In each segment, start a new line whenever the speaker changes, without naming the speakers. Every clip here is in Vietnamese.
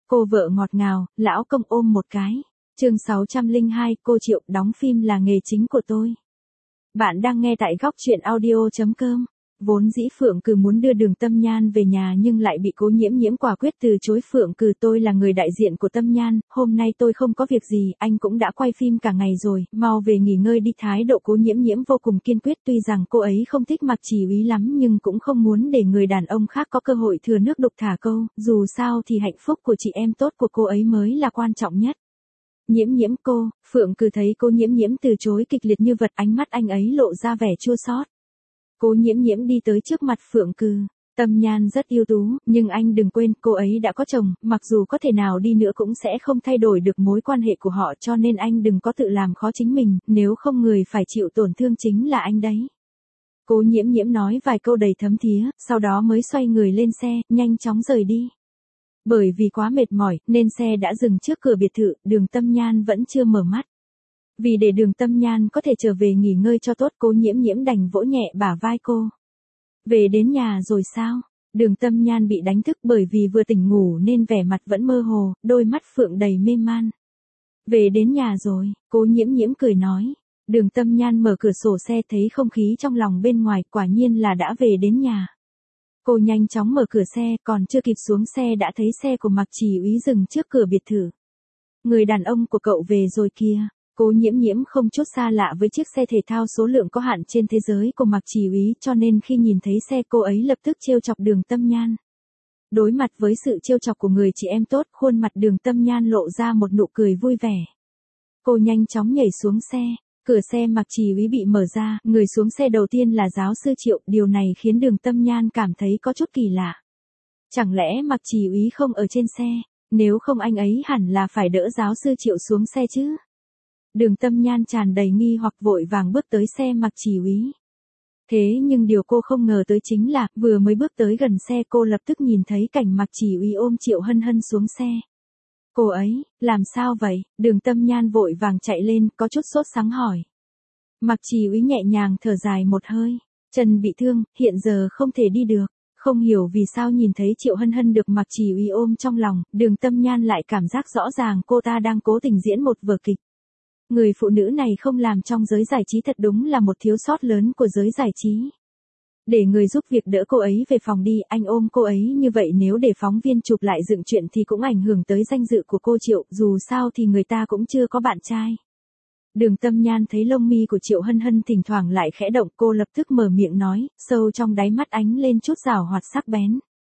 Cô vợ ngọt ngào, lão công ôm một cái. Chương 602, cô Triệu, đóng phim là nghề chính của tôi. Bạn đang nghe tại góc truyện audio.com. Vốn dĩ Phượng Cừ muốn đưa Đường Tâm Nhan về nhà nhưng lại bị Cố Nhiễm Nhiễm quả quyết từ chối. Phượng Cừ, tôi là người đại diện của Tâm Nhan, hôm nay tôi không có việc gì, anh cũng đã quay phim cả ngày rồi, mau về nghỉ ngơi đi. Thái độ Cố Nhiễm Nhiễm vô cùng kiên quyết, tuy rằng cô ấy không thích Mạc Chỉ Úy lắm nhưng cũng không muốn để người đàn ông khác có cơ hội thừa nước đục thả câu, dù sao thì hạnh phúc của chị em tốt của cô ấy mới là quan trọng nhất. Nhiễm Nhiễm cô, Phượng Cừ thấy Cố Nhiễm Nhiễm từ chối kịch liệt như vật, ánh mắt anh ấy lộ ra vẻ chua xót. Cố Nhiễm Nhiễm đi tới trước mặt Phượng Cừ. Tâm Nhan rất ưu tú, nhưng anh đừng quên cô ấy đã có chồng, mặc dù có thể nào đi nữa cũng sẽ không thay đổi được mối quan hệ của họ, cho nên anh đừng có tự làm khó chính mình, nếu không người phải chịu tổn thương chính là anh đấy. Cố Nhiễm Nhiễm nói vài câu đầy thấm thía, sau đó mới xoay người lên xe, nhanh chóng rời đi. Bởi vì quá mệt mỏi, nên xe đã dừng trước cửa biệt thự, Đường Tâm Nhan vẫn chưa mở mắt. Vì để Đường Tâm Nhan có thể trở về nghỉ ngơi cho tốt, Cố Nhiễm Nhiễm đành vỗ nhẹ bả vai cô. Về đến nhà rồi sao? Đường Tâm Nhan bị đánh thức bởi vì vừa tỉnh ngủ nên vẻ mặt vẫn mơ hồ, đôi mắt Phượng đầy mê man. Về đến nhà rồi, Cố Nhiễm Nhiễm cười nói. Đường Tâm Nhan mở cửa sổ xe thấy không khí trong lòng bên ngoài, quả nhiên là đã về đến nhà. Cô nhanh chóng mở cửa xe, còn chưa kịp xuống xe đã thấy xe của Mạc Chỉ Úy dừng trước cửa biệt thự. Người đàn ông của cậu về rồi kìa. Cố Nhiễm Nhiễm không chút xa lạ với chiếc xe thể thao số lượng có hạn trên thế giới của Mạc Chỉ Úy, cho nên khi nhìn thấy xe cô ấy lập tức trêu chọc Đường Tâm Nhan. Đối mặt với sự trêu chọc của người chị em tốt, khuôn mặt Đường Tâm Nhan lộ ra một nụ cười vui vẻ. Cô nhanh chóng nhảy xuống xe. Cửa xe Mạc Chỉ Úy bị mở ra, người xuống xe đầu tiên là giáo sư Triệu, điều này khiến Đường Tâm Nhan cảm thấy có chút kỳ lạ. Chẳng lẽ Mạc Chỉ Úy không ở trên xe, nếu không anh ấy hẳn là phải đỡ giáo sư Triệu xuống xe chứ. Đường Tâm Nhan tràn đầy nghi hoặc vội vàng bước tới xe Mạc Chỉ Úy. Thế nhưng điều cô không ngờ tới chính là, vừa mới bước tới gần xe cô lập tức nhìn thấy cảnh Mạc Chỉ Úy ôm Triệu Hân Hân xuống xe. Cô ấy, làm sao vậy? Đường Tâm Nhan vội vàng chạy lên, có chút sốt sắng hỏi. Mạc Chỉ Úy nhẹ nhàng thở dài một hơi. Chân bị thương, hiện giờ không thể đi được. Không hiểu vì sao nhìn thấy Triệu Hân Hân được Mạc Chỉ Úy ôm trong lòng, Đường Tâm Nhan lại cảm giác rõ ràng cô ta đang cố tình diễn một vở kịch. Người phụ nữ này không làm trong giới giải trí thật đúng là một thiếu sót lớn của giới giải trí. Để người giúp việc đỡ cô ấy về phòng đi, anh ôm cô ấy như vậy nếu để phóng viên chụp lại dựng chuyện thì cũng ảnh hưởng tới danh dự của cô Triệu, dù sao thì người ta cũng chưa có bạn trai. Đường Tâm Nhan thấy lông mi của Triệu Hân Hân thỉnh thoảng lại khẽ động, cô lập tức mở miệng nói, sâu trong đáy mắt ánh lên chút giảo hoạt sắc bén.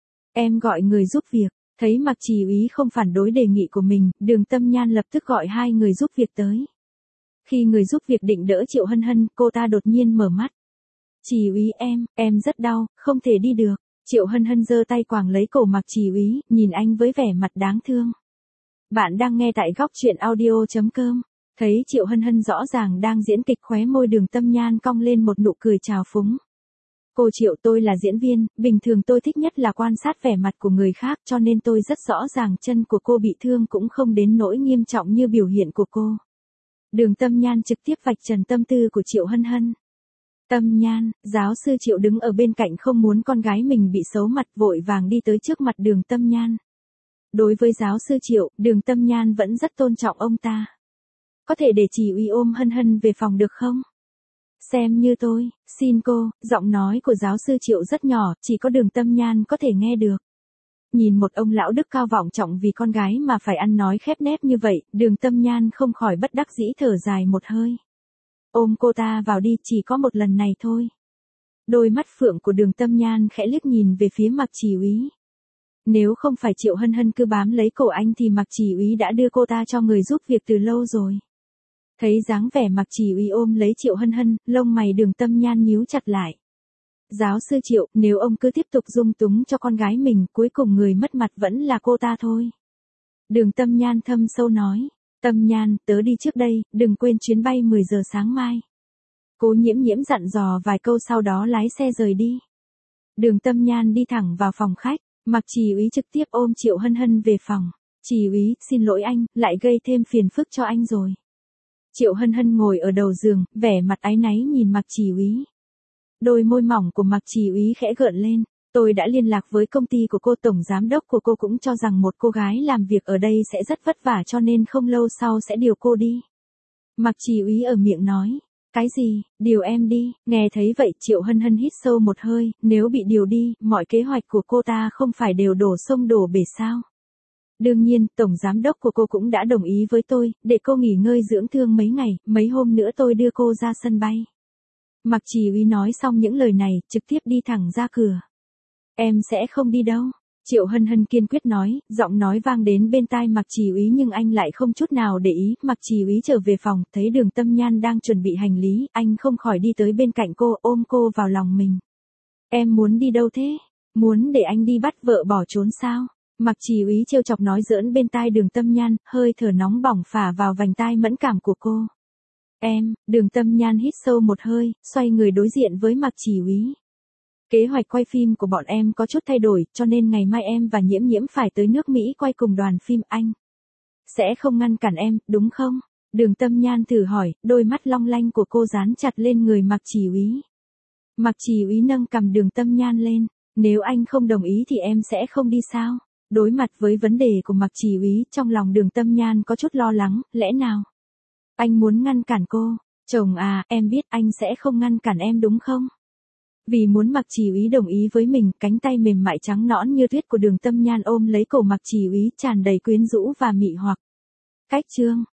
Em gọi người giúp việc. Thấy Mạc Chỉ Úy không phản đối đề nghị của mình, Đường Tâm Nhan lập tức gọi hai người giúp việc tới. Khi người giúp việc định đỡ Triệu Hân Hân, cô ta đột nhiên mở mắt. Chỉ Úy em rất đau, không thể đi được. Triệu Hân Hân giơ tay quàng lấy cổ Mạc Chỉ Úy, nhìn anh với vẻ mặt đáng thương. Bạn đang nghe tại góc truyện audio.com. Thấy Triệu Hân Hân rõ ràng đang diễn kịch, khóe môi Đường Tâm Nhan cong lên một nụ cười trào phúng. Cô Triệu, tôi là diễn viên, bình thường tôi thích nhất là quan sát vẻ mặt của người khác, cho nên tôi rất rõ ràng chân của cô bị thương cũng không đến nỗi nghiêm trọng như biểu hiện của cô. Đường Tâm Nhan trực tiếp vạch trần tâm tư của Triệu Hân Hân. Tâm Nhan, giáo sư Triệu đứng ở bên cạnh không muốn con gái mình bị xấu mặt, vội vàng đi tới trước mặt Đường Tâm Nhan. Đối với giáo sư Triệu, Đường Tâm Nhan vẫn rất tôn trọng ông ta. Có thể để Chỉ Úy ôm Hân Hân về phòng được không? Xem như tôi, xin cô, giọng nói của giáo sư Triệu rất nhỏ, chỉ có Đường Tâm Nhan có thể nghe được. Nhìn một ông lão đức cao vọng trọng vì con gái mà phải ăn nói khép nép như vậy, Đường Tâm Nhan không khỏi bất đắc dĩ thở dài một hơi. Ôm cô ta vào đi, chỉ có một lần này thôi. Đôi mắt phượng của Đường Tâm Nhan khẽ liếc nhìn về phía Mạc Chỉ Úy. Nếu không phải Triệu Hân Hân cứ bám lấy cổ anh thì Mạc Chỉ Úy đã đưa cô ta cho người giúp việc từ lâu rồi. Thấy dáng vẻ Mạc Chỉ Úy ôm lấy Triệu Hân Hân, lông mày Đường Tâm Nhan nhíu chặt lại. Giáo sư Triệu, nếu ông cứ tiếp tục dung túng cho con gái mình, cuối cùng người mất mặt vẫn là cô ta thôi. Đường Tâm Nhan thâm sâu nói. Tâm Nhan, tớ đi trước đây, đừng quên chuyến bay 10 giờ sáng mai. Cố Nhiễm Nhiễm dặn dò vài câu sau đó lái xe rời đi. Đường Tâm Nhan đi thẳng vào phòng khách, Mạc Chỉ Úy trực tiếp ôm Triệu Hân Hân về phòng. Chỉ Úy, xin lỗi anh, lại gây thêm phiền phức cho anh rồi. Triệu Hân Hân ngồi ở đầu giường, vẻ mặt áy náy nhìn Mạc Chỉ Úy. Đôi môi mỏng của Mạc Chỉ Úy khẽ gợn lên, Tôi đã liên lạc với công ty của cô, tổng giám đốc của cô cũng cho rằng một cô gái làm việc ở đây sẽ rất vất vả cho nên không lâu sau sẽ điều cô đi. Mạc Chỉ Úy ở miệng nói. Cái gì, điều em đi, nghe thấy vậy Triệu Hân Hân hít sâu một hơi, nếu bị điều đi, mọi kế hoạch của cô ta không phải đều đổ sông đổ bể sao? Đương nhiên, tổng giám đốc của cô cũng đã đồng ý với tôi, để cô nghỉ ngơi dưỡng thương mấy ngày, mấy hôm nữa tôi đưa cô ra sân bay. Mạc Chỉ Úy nói xong những lời này, trực tiếp đi thẳng ra cửa. Em sẽ không đi đâu. Triệu Hân Hân kiên quyết nói, giọng nói vang đến bên tai Mạc Chỉ Úy nhưng anh lại không chút nào để ý. Mạc Chỉ Úy trở về phòng, thấy Đường Tâm Nhan đang chuẩn bị hành lý, anh không khỏi đi tới bên cạnh cô, ôm cô vào lòng mình. Em muốn đi đâu thế? Muốn để anh đi bắt vợ bỏ trốn sao? Mạc Chỉ Úy trêu chọc nói giỡn bên tai Đường Tâm Nhan, hơi thở nóng bỏng phả vào vành tai mẫn cảm của cô. Đường Tâm Nhan hít sâu một hơi, xoay người đối diện với Mạc Chỉ Úy. Kế hoạch quay phim của bọn em có chút thay đổi, cho nên ngày mai em và Nhiễm Nhiễm phải tới nước Mỹ quay cùng đoàn phim, anh sẽ không ngăn cản em, đúng không? Đường Tâm Nhan thử hỏi, đôi mắt long lanh của cô dán chặt lên người Mạc Chỉ Úy. Mạc Chỉ Úy nâng cằm Đường Tâm Nhan lên, nếu anh không đồng ý thì em sẽ không đi sao? Đối mặt với vấn đề của Mạc Chỉ Úy, trong lòng Đường Tâm Nhan có chút lo lắng, lẽ nào anh muốn ngăn cản cô? Chồng à, em biết anh sẽ không ngăn cản em đúng không? Vì muốn Mạc Chỉ Úy đồng ý với mình, cánh tay mềm mại trắng nõn như tuyết của Đường Tâm Nhan ôm lấy cổ Mạc Chỉ Úy, tràn đầy quyến rũ và mị hoặc. Cách chương